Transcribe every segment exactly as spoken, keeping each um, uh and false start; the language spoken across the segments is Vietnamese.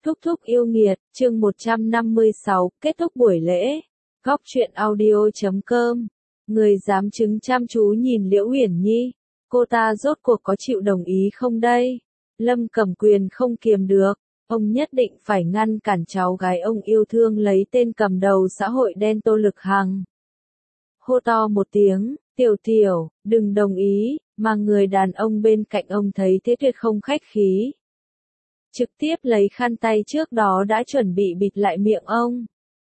Thúc thúc yêu nghiệt, chương một trăm năm mươi sáu, kết thúc buổi lễ. Góc truyện audio chấm com. Người dám chứng chăm chú nhìn Liễu Uyển Nhi, cô ta rốt cuộc có chịu đồng ý không đây? Lâm Cẩm Quyền không kiềm được, ông nhất định phải ngăn cản cháu gái ông yêu thương lấy tên cầm đầu xã hội đen Tô Lực Hằng. Hô to một tiếng, "Tiểu tiểu, đừng đồng ý", mà người đàn ông bên cạnh ông thấy thế tuyệt không khách khí. Trực tiếp lấy khăn tay trước đó đã chuẩn bị bịt lại miệng ông.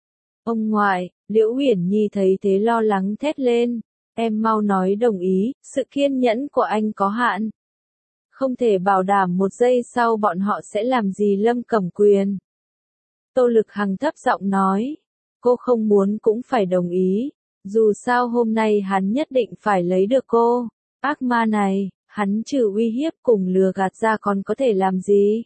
Ông ngoại, Liễu Uyển Nhi thấy thế lo lắng thét lên, "Em mau nói đồng ý, sự kiên nhẫn của anh có hạn. Không thể bảo đảm một giây sau bọn họ sẽ làm gì Lâm Cẩm Quyền." Tô Lực Hằng thấp giọng nói, "Cô không muốn cũng phải đồng ý, dù sao hôm nay hắn nhất định phải lấy được cô. Ác ma này, hắn trừ uy hiếp cùng lừa gạt ra còn có thể làm gì?"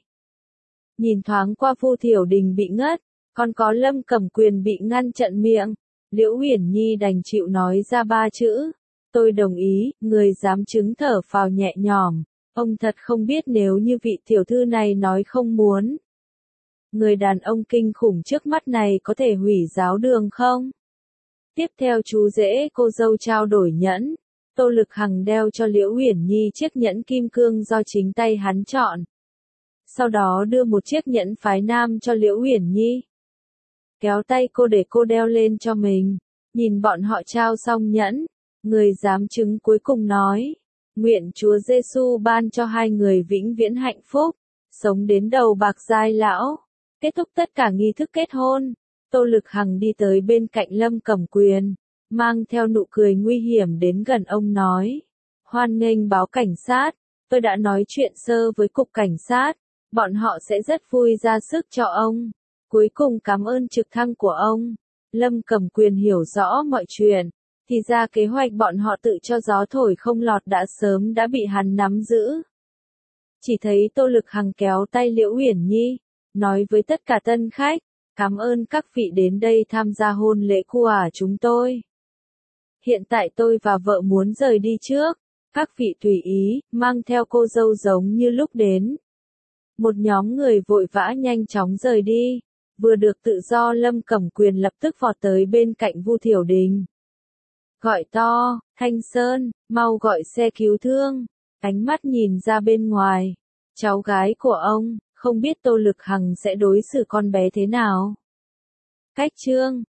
Nhìn thoáng qua Vu Thiểu Đình bị ngất, còn có Lâm Cẩm Quyền bị ngăn chặn miệng, Liễu Uyển Nhi đành chịu nói ra ba chữ, "Tôi đồng ý." Người dám chứng thở phào nhẹ nhõm, ông thật không biết nếu như vị tiểu thư này nói không muốn. Người đàn ông kinh khủng trước mắt này có thể hủy giáo đường không? Tiếp theo chú rể cô dâu trao đổi nhẫn, Tô Lực Hằng đeo cho Liễu Uyển Nhi chiếc nhẫn kim cương do chính tay hắn chọn. Sau đó đưa một chiếc nhẫn phái nam cho Liễu Uyển Nhi. Kéo tay cô để cô đeo lên cho mình, nhìn bọn họ trao xong nhẫn, người giám chứng cuối cùng nói, "Nguyện Chúa Giêsu ban cho hai người vĩnh viễn hạnh phúc, sống đến đầu bạc giai lão." Kết thúc tất cả nghi thức kết hôn, Tô Lực Hằng đi tới bên cạnh Lâm Cẩm Quyền, mang theo nụ cười nguy hiểm đến gần ông nói, "Hoan nghênh báo cảnh sát, tôi đã nói chuyện sơ với cục cảnh sát, bọn họ sẽ rất vui ra sức cho ông. Cuối cùng cảm ơn trực thăng của ông." Lâm Cẩm Quyền hiểu rõ mọi chuyện, thì ra kế hoạch bọn họ tự cho gió thổi không lọt đã sớm đã bị hắn nắm giữ. Chỉ thấy Tô Lực Hằng kéo tay Liễu Uyển Nhi, nói với tất cả tân khách, "Cảm ơn các vị đến đây tham gia hôn lễ của chúng tôi. Hiện tại tôi và vợ muốn rời đi trước, các vị tùy ý, mang theo cô dâu giống như lúc đến." Một nhóm người vội vã nhanh chóng rời đi, vừa được tự do Lâm Cẩm Quyền lập tức vọt tới bên cạnh Vu Thiểu Đình. Gọi to, "Thanh Sơn, mau gọi xe cứu thương." Ánh mắt nhìn ra bên ngoài, cháu gái của ông, không biết Tô Lực Hằng sẽ đối xử con bé thế nào. Cách chương